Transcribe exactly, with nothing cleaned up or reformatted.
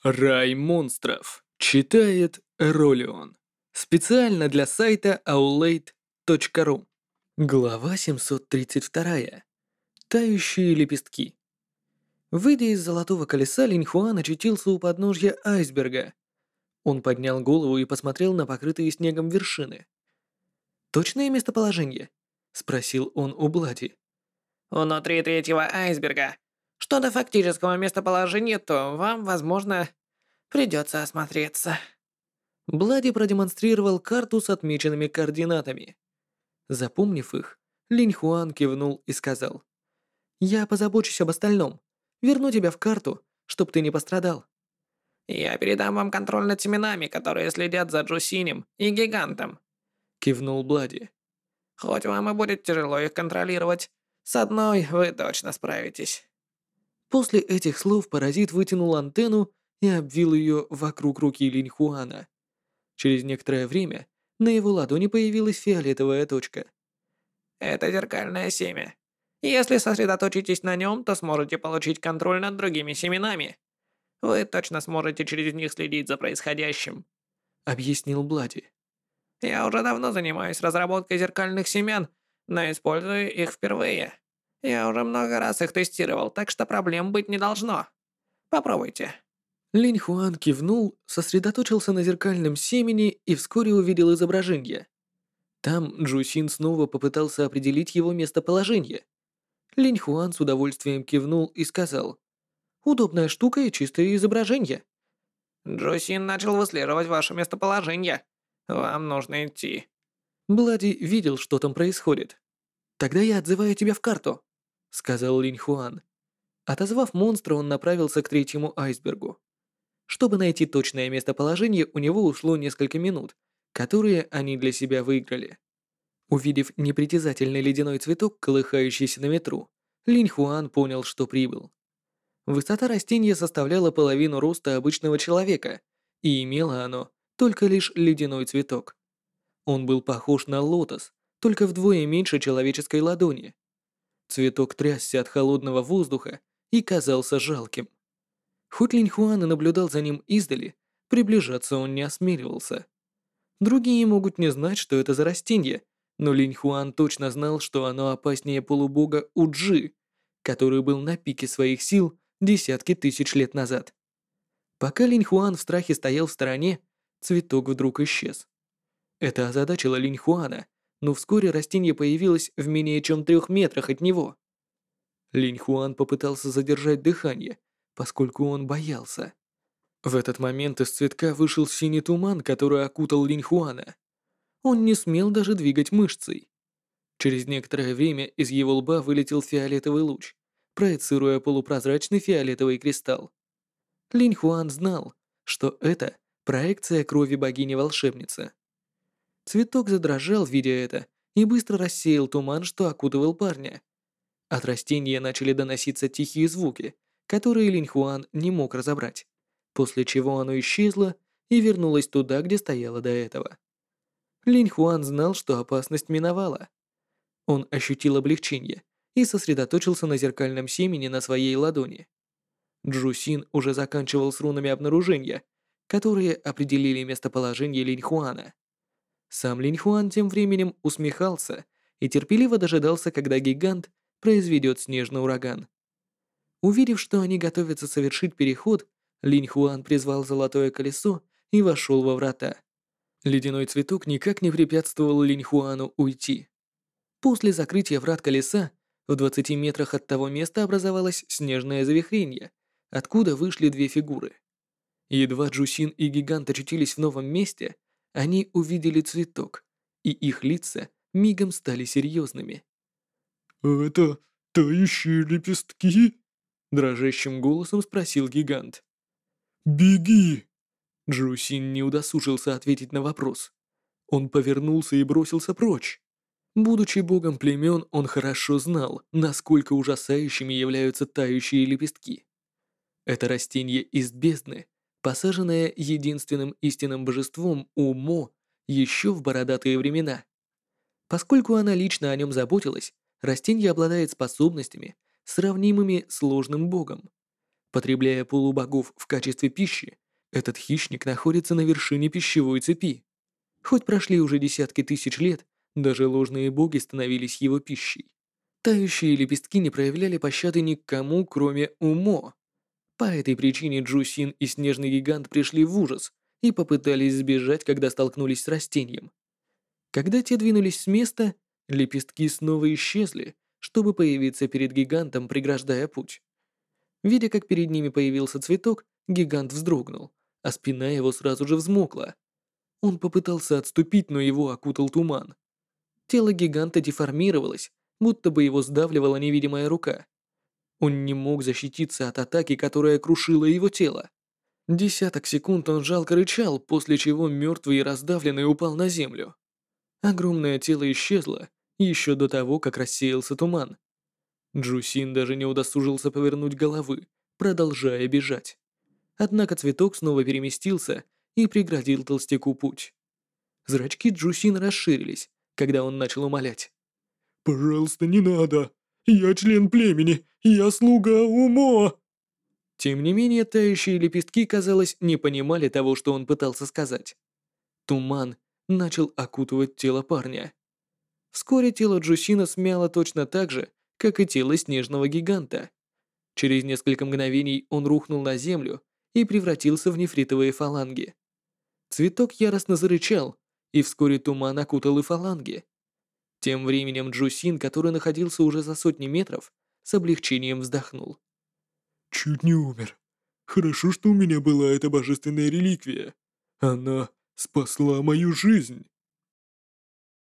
Рай монстров. Читает Ролион. Специально для сайта аулейт точка ру. Глава семьсот тридцать два. Тающие лепестки. Выйдя из золотого колеса, Линьхуан очутился у подножья айсберга. Он поднял голову и посмотрел на покрытые снегом вершины. «Точное местоположение?» — спросил он у Блади. Внутри третьего айсберга. Что до фактического местоположения, то вам, возможно, придется осмотреться. Блади продемонстрировал карту с отмеченными координатами. Запомнив их, Линьхуан кивнул и сказал: «Я позабочусь об остальном. Верну тебя в карту, чтоб ты не пострадал». Я передам вам контроль над семенами, которые следят за Джусинем и Гигантом. Кивнул Блади. Хоть вам и будет тяжело их контролировать, с одной вы точно справитесь. После этих слов паразит вытянул антенну и обвил ее вокруг руки Линьхуана. Через некоторое время на его ладони появилась фиолетовая точка. Это зеркальное семя. Если сосредоточитесь на нем, то сможете получить контроль над другими семенами. Вы точно сможете через них следить за происходящим. Объяснил Блади. Я уже давно занимаюсь разработкой зеркальных семян, но использую их впервые. Я уже много раз их тестировал, так что проблем быть не должно. Попробуйте. Линьхуан кивнул, сосредоточился на зеркальном семени и вскоре увидел изображение. Там Джусин снова попытался определить его местоположение. Линьхуан с удовольствием кивнул и сказал: «Удобная штука и чистое изображение». Джусин начал выслеживать ваше местоположение. Вам нужно идти. Блади видел, что там происходит. «Тогда я отзываю тебя в карту», — сказал Линьхуан. Отозвав монстра, он направился к третьему айсбергу. Чтобы найти точное местоположение, у него ушло несколько минут, которые они для себя выиграли. Увидев непритязательный ледяной цветок, колыхающийся на ветру, Линьхуан понял, что прибыл. Высота растения составляла половину роста обычного человека, и имело оно только лишь ледяной цветок. Он был похож на лотос, только вдвое меньше человеческой ладони. Цветок трясся от холодного воздуха и казался жалким. Хоть Линьхуан и наблюдал за ним издали, приближаться он не осмеливался. Другие могут не знать, что это за растение, но Линьхуан точно знал, что оно опаснее полубога Уджи, который был на пике своих сил десятки тысяч лет назад. Пока Линьхуан в страхе стоял в стороне, цветок вдруг исчез. Это озадачило Линьхуана, но вскоре растение появилось в менее чем трех метрах от него. Линьхуан попытался задержать дыхание, поскольку он боялся. В этот момент из цветка вышел синий туман, который окутал Линьхуана. Он не смел даже двигать мышцей. Через некоторое время из его лба вылетел фиолетовый луч, проецируя полупрозрачный фиолетовый кристалл. Линьхуан знал, что это проекция крови богини-волшебницы. Цветок задрожал, видя это, и быстро рассеял туман, что окутывал парня. От растения начали доноситься тихие звуки, которые Линьхуан не мог разобрать, после чего оно исчезло и вернулось туда, где стояло до этого. Линьхуан знал, что опасность миновала. Он ощутил облегчение и сосредоточился на зеркальном семени на своей ладони. Джусин уже заканчивал с рунами обнаружения, которые определили местоположение Линьхуана. Сам Линьхуан тем временем усмехался и терпеливо дожидался, когда гигант произведет снежный ураган. Увидев, что они готовятся совершить переход, Линьхуан призвал золотое колесо и вошел во врата. Ледяной цветок никак не препятствовал Линьхуану уйти. После закрытия врат колеса в двадцати метрах от того места образовалось снежное завихрение, откуда вышли две фигуры. Едва Джусин и гигант очутились в новом месте, они увидели цветок, и их лица мигом стали серьезными. «Это тающие лепестки?» Дрожащим голосом спросил гигант. «Беги!» Джусин не удосужился ответить на вопрос. Он повернулся и бросился прочь. Будучи богом племен, он хорошо знал, насколько ужасающими являются тающие лепестки. Это растение из бездны, посаженное единственным истинным божеством Умо еще в бородатые времена. Поскольку она лично о нем заботилась, растение обладает способностями, сравнимыми с ложным богом. Потребляя полубогов в качестве пищи, этот хищник находится на вершине пищевой цепи. Хоть прошли уже десятки тысяч лет, даже ложные боги становились его пищей. Тающие лепестки не проявляли пощады ни к кому, кроме Умо. По этой причине Джусин и Снежный Гигант пришли в ужас и попытались сбежать, когда столкнулись с растением. Когда те двинулись с места, лепестки снова исчезли, чтобы появиться перед гигантом, преграждая путь. Видя, как перед ними появился цветок, гигант вздрогнул, а спина его сразу же взмокла. Он попытался отступить, но его окутал туман. Тело гиганта деформировалось, будто бы его сдавливала невидимая рука. Он не мог защититься от атаки, которая крушила его тело. Десяток секунд он жалко рычал, после чего мертвый и раздавленный упал на землю. Огромное тело исчезло еще до того, как рассеялся туман. Джусин даже не удосужился повернуть головы, продолжая бежать. Однако цветок снова переместился и преградил толстяку путь. Зрачки Джусина расширились, когда он начал умолять. Пожалуйста, не надо. Я член племени. Я слуга Умо. Тем не менее, тающие лепестки, казалось, не понимали того, что он пытался сказать. Туман начал окутывать тело парня. Вскоре тело Джусина смяло точно так же, как и тело снежного гиганта. Через несколько мгновений он рухнул на землю и превратился в нефритовые фаланги. Цветок яростно зарычал, и вскоре туман окутал и фаланги. Тем временем Джусин, который находился уже за сотни метров, с облегчением вздохнул. Чуть не умер. Хорошо, что у меня была эта божественная реликвия. Она спасла мою жизнь.